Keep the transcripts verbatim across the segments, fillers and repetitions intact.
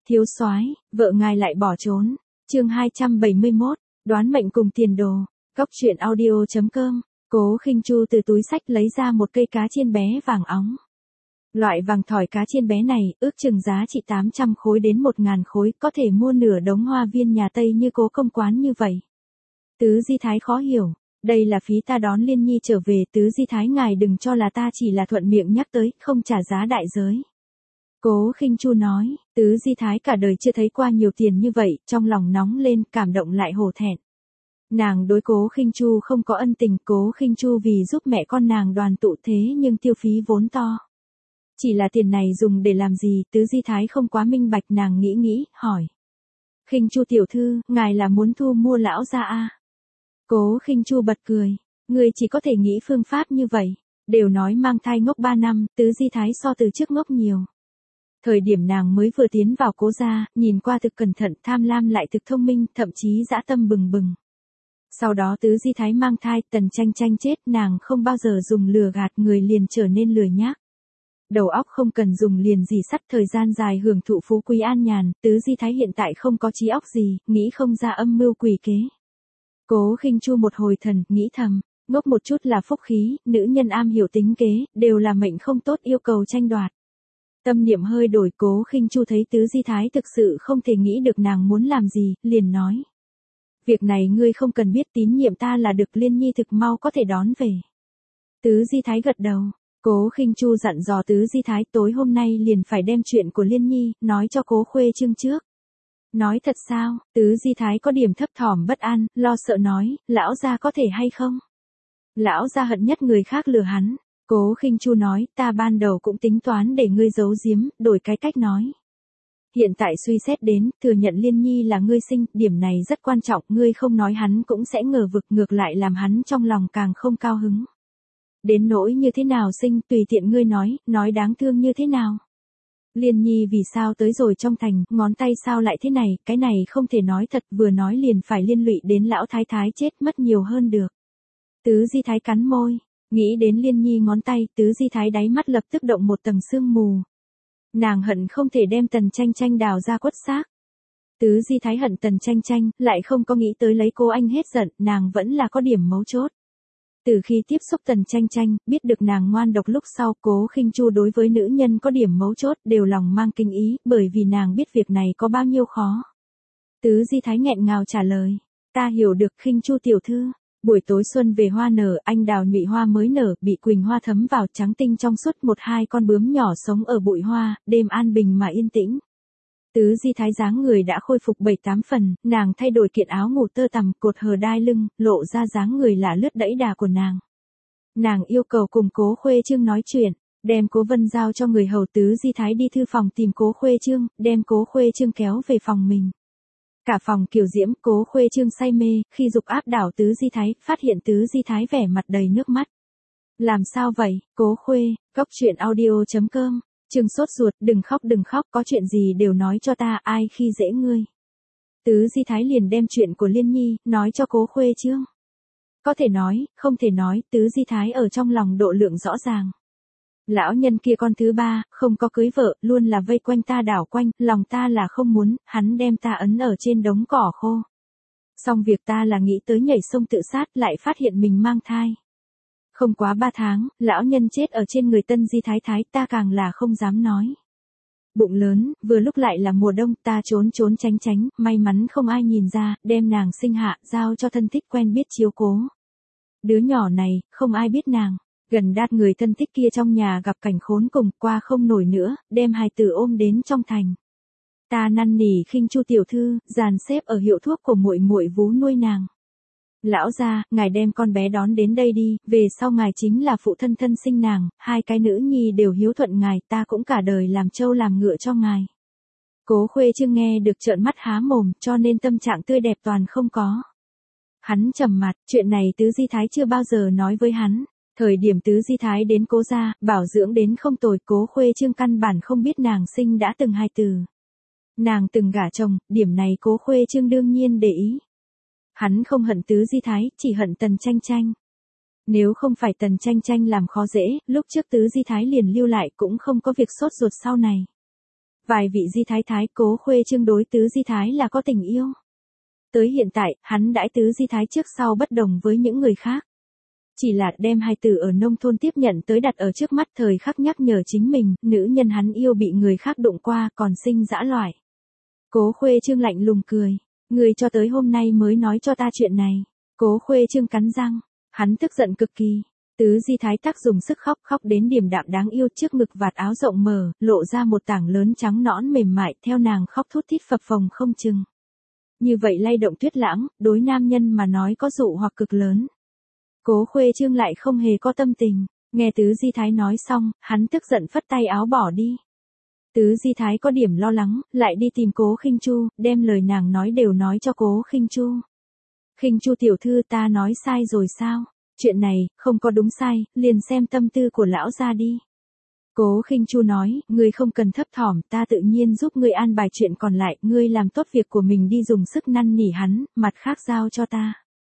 Thiếu soái, vợ ngài lại bỏ trốn. Chương hai trăm bảy mươi mốt, đoán mệnh cùng tiền đồ. Góc truyện audio chấm com. Cố Khinh Chu từ túi xách lấy ra một cây cá chiên bé vàng óng. Loại vàng thỏi cá chiên bé này, ước chừng giá trị tám trăm khối đến một nghìn khối, có thể mua nửa đống hoa viên nhà Tây như Cố công quán như vậy. Tứ Di Thái khó hiểu, đây là phí ta đón Liên Nhi trở về. Tứ Di Thái ngài đừng cho là ta chỉ là thuận miệng nhắc tới, không trả giá đại giới. Cố Khinh Chu nói, Tứ Di Thái cả đời chưa thấy qua nhiều tiền như vậy, trong lòng nóng lên, cảm động lại hổ thẹn. Nàng đối Cố Khinh Chu không có ân tình, Cố Khinh Chu vì giúp mẹ con nàng đoàn tụ thế nhưng tiêu phí vốn to. Chỉ là tiền này dùng để làm gì? Tứ Di Thái không quá minh bạch, nàng nghĩ nghĩ, hỏi. Khinh Chu tiểu thư, ngài là muốn thu mua lão gia à? Cố Khinh Chu bật cười, người chỉ có thể nghĩ phương pháp như vậy. Đều nói mang thai ngốc ba năm, Tứ Di Thái so từ trước ngốc nhiều. Thời điểm nàng mới vừa tiến vào Cố gia, nhìn qua thực cẩn thận, tham lam lại thực thông minh, thậm chí dã tâm bừng bừng. Sau đó Tứ Di Thái mang thai, Tần Tranh Tranh chết, nàng không bao giờ dùng lừa gạt người, liền trở nên lười nhác. Đầu óc không cần dùng liền dì sắt, thời gian dài hưởng thụ phú quý an nhàn. Tứ Di Thái hiện tại không có trí óc gì, nghĩ không ra âm mưu quỷ kế. Cố Khinh Chu một hồi thần, nghĩ thầm, ngốc một chút là phúc khí, nữ nhân am hiểu tính kế, đều là mệnh không tốt, yêu cầu tranh đoạt. Tâm niệm hơi đổi, Cố Khinh Chu thấy Tứ Di Thái thực sự không thể nghĩ được nàng muốn làm gì, liền nói. Việc này ngươi không cần biết, tín nhiệm ta là được, Liên Nhi thực mau có thể đón về. Tứ Di Thái gật đầu. Cố Khinh Chu dặn dò Tứ Di Thái tối hôm nay liền phải đem chuyện của Liên Nhi nói cho Cố Khuê Trương trước. Nói thật sao? Tứ Di Thái có điểm thấp thỏm bất an, lo sợ nói, lão gia có thể hay không? Lão gia hận nhất người khác lừa hắn. Cố Khinh Chu nói, ta ban đầu cũng tính toán để ngươi giấu giếm, đổi cái cách nói. Hiện tại suy xét đến, thừa nhận Liên Nhi là ngươi sinh, điểm này rất quan trọng, ngươi không nói hắn cũng sẽ ngờ vực, ngược lại làm hắn trong lòng càng không cao hứng. Đến nỗi như thế nào sinh, tùy tiện ngươi nói, nói đáng thương như thế nào. Liên Nhi vì sao tới rồi trong thành, ngón tay sao lại thế này, cái này không thể nói thật, vừa nói liền phải liên lụy đến lão thái thái chết mất nhiều hơn được. Tứ Di Thái cắn môi, nghĩ đến Liên Nhi ngón tay, Tứ Di Thái đáy mắt lập tức động một tầng sương mù. Nàng hận không thể đem Tần Tranh Tranh đào ra quất xác. Tứ Di Thái hận Tần Tranh Tranh, lại không có nghĩ tới lấy cô anh hết giận, nàng vẫn là có điểm mấu chốt. Từ khi tiếp xúc Tần Tranh Tranh, biết được nàng ngoan độc lúc sau, Cố Khinh Chu đối với nữ nhân có điểm mấu chốt đều lòng mang kinh ý, bởi vì nàng biết việc này có bao nhiêu khó. Tứ Di Thái nghẹn ngào trả lời, ta hiểu được Khinh Chu tiểu thư. Buổi tối xuân về hoa nở, anh đào nhụy hoa mới nở, bị quỳnh hoa thấm vào, trắng tinh trong suốt, một hai con bướm nhỏ sống ở bụi hoa, đêm an bình mà yên tĩnh. Tứ Di Thái dáng người đã khôi phục bảy tám phần, nàng thay đổi kiện áo ngủ tơ tằm, cột hờ đai lưng, lộ ra dáng người lả lướt đẫy đà của nàng. Nàng yêu cầu cùng Cố Khuê Trương nói chuyện, đem Cố Vân giao cho người hầu. Tứ Di Thái đi thư phòng tìm Cố Khuê Trương, đem Cố Khuê Trương kéo về phòng mình. Cả phòng kiều diễm, Cố Khuê Trương say mê, khi dục áp đảo Tứ Di Thái, phát hiện Tứ Di Thái vẻ mặt đầy nước mắt. Làm sao vậy, Cố Khuê? Góc truyện audio chấm com. Trương sốt ruột, đừng khóc đừng khóc, có chuyện gì đều nói cho ta, ai khi dễ ngươi. Tứ Di Thái liền đem chuyện của Liên Nhi, nói cho Cố Khuê Trương. Có thể nói, không thể nói, Tứ Di Thái ở trong lòng độ lượng rõ ràng. Lão nhân kia con thứ ba, không có cưới vợ, luôn là vây quanh ta đảo quanh, lòng ta là không muốn, hắn đem ta ấn ở trên đống cỏ khô. Xong việc ta là nghĩ tới nhảy sông tự sát, lại phát hiện mình mang thai. Không quá ba tháng, lão nhân chết ở trên người Tân Di Thái Thái, ta càng là không dám nói. Bụng lớn, vừa lúc lại là mùa đông, ta trốn trốn tránh tránh, may mắn không ai nhìn ra, đem nàng sinh hạ, giao cho thân thích quen biết chiếu cố. Đứa nhỏ này, không ai biết nàng. Gần đát người thân thích kia trong nhà gặp cảnh khốn cùng, qua không nổi nữa, đem hài tử ôm đến trong thành. Ta năn nỉ Khinh Chu tiểu thư, dàn xếp ở hiệu thuốc của muội muội vú nuôi nàng. Lão gia, ngài đem con bé đón đến đây đi, về sau ngài chính là phụ thân thân sinh nàng, hai cái nữ nhi đều hiếu thuận ngài, ta cũng cả đời làm trâu làm ngựa cho ngài. Cố Khuê Trương nghe được trợn mắt há mồm, cho nên tâm trạng tươi đẹp toàn không có. Hắn trầm mặt, chuyện này Tứ Di Thái chưa bao giờ nói với hắn. Thời điểm Tứ Di Thái đến Cố gia, bảo dưỡng đến không tồi, Cố Khuê Trương căn bản không biết nàng sinh đã từng hai từ. Nàng từng gả chồng, điểm này Cố Khuê Trương đương nhiên để ý. Hắn không hận Tứ Di Thái, chỉ hận Tần Tranh Tranh. Nếu không phải Tần Tranh Tranh làm khó dễ, lúc trước Tứ Di Thái liền lưu lại cũng không có việc sốt ruột sau này. Vài vị Di Thái Thái, Cố Khuê Trương đối Tứ Di Thái là có tình yêu. Tới hiện tại, hắn đãi Tứ Di Thái trước sau bất đồng với những người khác. Chỉ là đem hai từ ở nông thôn tiếp nhận tới đặt ở trước mắt thời khắc nhắc nhở chính mình, nữ nhân hắn yêu bị người khác đụng qua còn sinh dã loại. Cố Khuê Trương lạnh lùng cười. Người cho tới hôm nay mới nói cho ta chuyện này. Cố Khuê Trương cắn răng. Hắn tức giận cực kỳ. Tứ Di Thái Tắc dùng sức khóc khóc đến điềm đạm đáng yêu, trước ngực vạt áo rộng mở, lộ ra một tảng lớn trắng nõn mềm mại, theo nàng khóc thút thít phập phồng không chừng. Như vậy lay động tuyết lãng, đối nam nhân mà nói có dụ hoặc cực lớn. Cố Khuê Trương lại không hề có tâm tình, nghe Tứ Di Thái nói xong, hắn tức giận phất tay áo bỏ đi. Tứ Di Thái có điểm lo lắng, lại đi tìm Cố Khinh Chu, đem lời nàng nói đều nói cho Cố Khinh Chu. Khinh Chu tiểu thư, ta nói sai rồi sao? Chuyện này, không có đúng sai, liền xem tâm tư của lão gia đi. Cố Khinh Chu nói, ngươi không cần thấp thỏm, ta tự nhiên giúp ngươi an bài chuyện còn lại, ngươi làm tốt việc của mình đi, dùng sức năn nỉ hắn, mặt khác giao cho ta.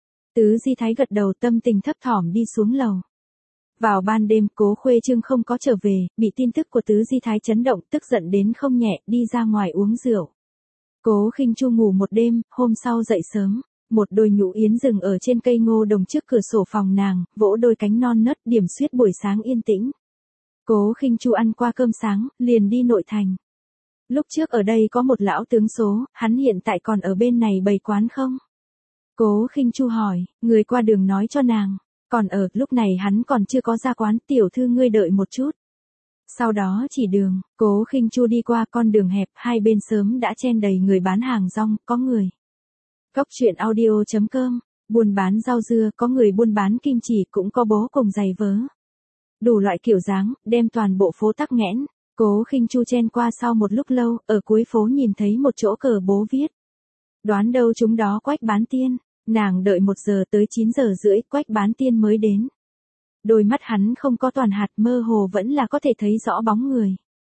Tứ Di Thái gật đầu, tâm tình thấp thỏm đi xuống lầu. Vào ban đêm, Cố Khuê Trương không có trở về, bị tin tức của Tứ Di Thái chấn động, tức giận đến không nhẹ, đi ra ngoài uống rượu. Cố Khinh Chu ngủ một đêm, hôm sau dậy sớm, một đôi nhũ yến dừng ở trên cây ngô đồng trước cửa sổ phòng nàng, vỗ đôi cánh non nớt, điểm xuyết buổi sáng yên tĩnh. Cố Khinh Chu ăn qua cơm sáng, liền đi nội thành. Lúc trước ở đây có một lão tướng số, hắn hiện tại còn ở bên này bày quán không? Cố Khinh Chu hỏi, người qua đường nói cho nàng, còn ở, lúc này hắn còn chưa có ra quán, tiểu thư ngươi đợi một chút. Sau đó chỉ đường, Cố Khinh Chu đi qua con đường hẹp, hai bên sớm đã chen đầy người bán hàng rong, có người. Cốc truyện audio chấm com, buôn bán rau dưa, có người buôn bán kim chỉ, cũng có bố cùng giày vớ. Đủ loại kiểu dáng, đem toàn bộ phố tắc nghẽn. Cố Khinh Chu chen qua sau một lúc lâu, ở cuối phố nhìn thấy một chỗ cờ bố viết. Đoán đâu chúng đó Quách Bán Tiên. Nàng đợi một giờ tới chín giờ rưỡi, Quách Bán Tiên mới đến. Đôi mắt hắn không có toàn hạt, mơ hồ vẫn là có thể thấy rõ bóng người.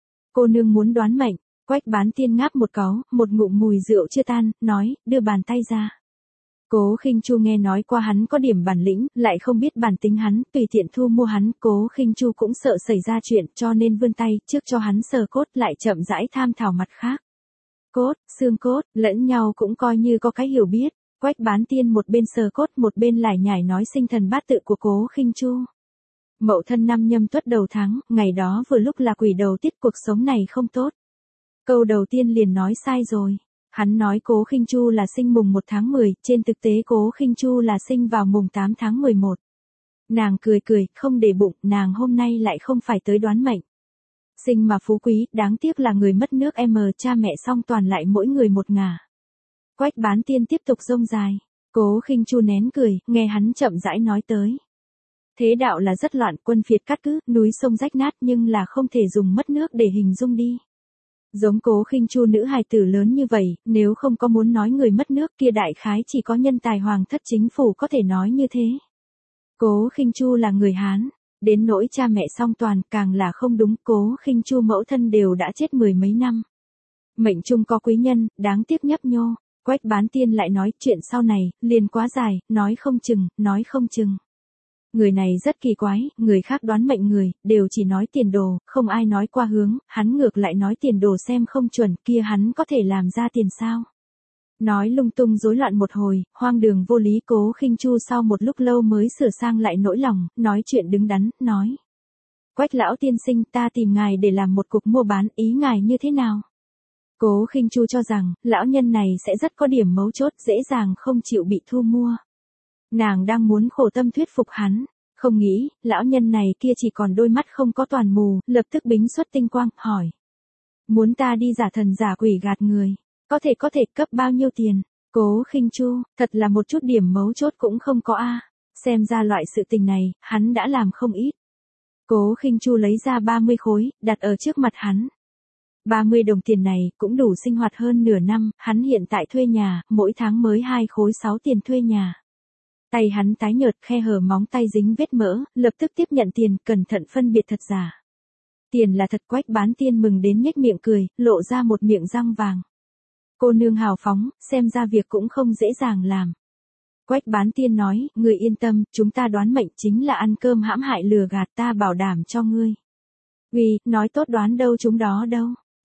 Cô nương muốn đoán mệnh. Quách Bán Tiên ngáp một cáu, một ngụm mùi rượu chưa tan, nói, đưa bàn tay ra. Cố Khinh Chu nghe nói qua hắn có điểm bản lĩnh, lại không biết bản tính hắn, tùy tiện thu mua hắn, Cố Khinh Chu cũng sợ xảy ra chuyện, cho nên vươn tay, trước cho hắn sờ cốt, lại chậm rãi tham thảo mặt khác. Cốt, xương cốt, lẫn nhau cũng coi như có cái hiểu biết. Quách Bán Tiên một bên sờ cốt, một bên lải nhải nói sinh thần bát tự của Cố Khinh Chu. Mậu Thân năm Nhâm Tuất đầu tháng, ngày đó vừa lúc là quỷ đầu tiết, cuộc sống này không tốt. Câu đầu tiên liền nói sai rồi. Hắn nói Cố Khinh Chu là sinh mùng một tháng mười, trên thực tế Cố Khinh Chu là sinh vào mùng tám tháng mười một. Nàng cười cười, không để bụng, nàng hôm nay lại không phải tới đoán mệnh. Sinh mà phú quý, đáng tiếc là người mất nước em, cha mẹ song toàn lại mỗi người một ngả. Quách Bán Tiên tiếp tục rông dài. Cố Khinh Chu nén cười, nghe hắn chậm rãi nói tới. Thế đạo là rất loạn, quân phiệt cắt cứ, núi sông rách nát, nhưng là không thể dùng mất nước để hình dung đi. Giống Cố Khinh Chu nữ hài tử lớn như vậy, nếu không có muốn nói người mất nước kia, đại khái chỉ có nhân tài hoàng thất chính phủ có thể nói như thế. Cố Khinh Chu là người Hán, đến nỗi cha mẹ song toàn càng là không đúng, Cố Khinh Chu mẫu thân đều đã chết mười mấy năm. Mệnh chung có quý nhân, đáng tiếc nhấp nhô. Quách Bán Tiên lại nói, chuyện sau này, liền quá dài, nói không chừng, nói không chừng. Người này rất kỳ quái, người khác đoán mệnh người, đều chỉ nói tiền đồ, không ai nói qua hướng, hắn ngược lại nói tiền đồ xem không chuẩn, kia hắn có thể làm ra tiền sao. Nói lung tung rối loạn một hồi, hoang đường vô lý. Cố Khinh Chu sau một lúc lâu mới sửa sang lại nỗi lòng, nói chuyện đứng đắn, nói. Quách lão tiên sinh, ta tìm ngài để làm một cuộc mua bán, ý ngài như thế nào? Cố Khinh Chu cho rằng, lão nhân này sẽ rất có điểm mấu chốt, dễ dàng không chịu bị thu mua. Nàng đang muốn khổ tâm thuyết phục hắn, không nghĩ, lão nhân này kia chỉ còn đôi mắt không có toàn mù, lập tức bính xuất tinh quang, hỏi. Muốn ta đi giả thần giả quỷ gạt người, có thể có thể cấp bao nhiêu tiền? Cố Khinh Chu, thật là một chút điểm mấu chốt cũng không có a. Xem ra loại sự tình này, hắn đã làm không ít. Cố Khinh Chu lấy ra ba mươi khối, đặt ở trước mặt hắn. ba mươi đồng tiền này, cũng đủ sinh hoạt hơn nửa năm, hắn hiện tại thuê nhà, mỗi tháng mới hai khối sáu tiền thuê nhà. Tay hắn tái nhợt, khe hở móng tay dính vết mỡ, lập tức tiếp nhận tiền, cẩn thận phân biệt thật giả. Tiền là thật. Quách Bán Tiên mừng đến nhếch miệng cười, lộ ra một miệng răng vàng. Cô nương hào phóng, xem ra việc cũng không dễ dàng làm. Quách Bán Tiên nói, ngươi yên tâm, chúng ta đoán mệnh chính là ăn cơm hãm hại lừa gạt, ta bảo đảm cho ngươi. Uy, nói tốt đoán đâu chúng đó đâu.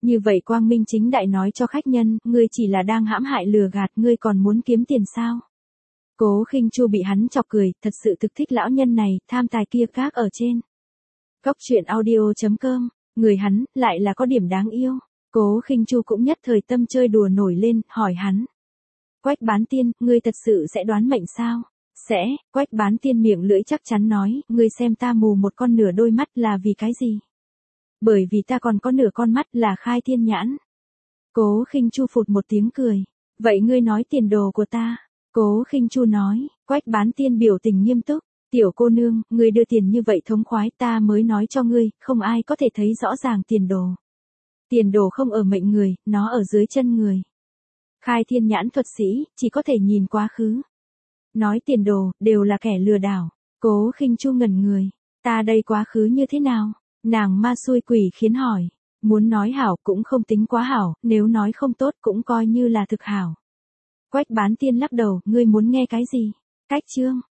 Như vậy quang minh chính đại nói cho khách nhân, ngươi chỉ là đang hãm hại lừa gạt, ngươi còn muốn kiếm tiền sao? Cố Khinh Chu bị hắn chọc cười, thật sự thực thích lão nhân này, tham tài kia khác ở trên. Cốc truyện audio chấm com, người hắn, lại là có điểm đáng yêu. Cố Khinh Chu cũng nhất thời tâm chơi đùa nổi lên, hỏi hắn. Quách Bán Tiên, ngươi thật sự sẽ đoán mệnh sao? Sẽ, Quách Bán Tiên miệng lưỡi chắc chắn nói, ngươi xem ta mù một con nửa đôi mắt là vì cái gì? Bởi vì ta còn có nửa con mắt là khai thiên nhãn. Cố Khinh Chu phụt một tiếng cười. Vậy ngươi nói tiền đồ của ta. Cố Khinh Chu nói, Quách Bán Tiên biểu tình nghiêm túc. Tiểu cô nương, ngươi đưa tiền như vậy thống khoái, ta mới nói cho ngươi, không ai có thể thấy rõ ràng tiền đồ. Tiền đồ không ở mệnh người, nó ở dưới chân người. Khai thiên nhãn thuật sĩ, chỉ có thể nhìn quá khứ. Nói tiền đồ, đều là kẻ lừa đảo. Cố Khinh Chu ngẩn người. Ta đây quá khứ như thế nào? Nàng ma xui quỷ khiến hỏi. Muốn nói hảo cũng không tính quá hảo, nếu nói không tốt cũng coi như là thực hảo. Quách Bán Tiên lắc đầu, ngươi muốn nghe cái gì? Cách chương.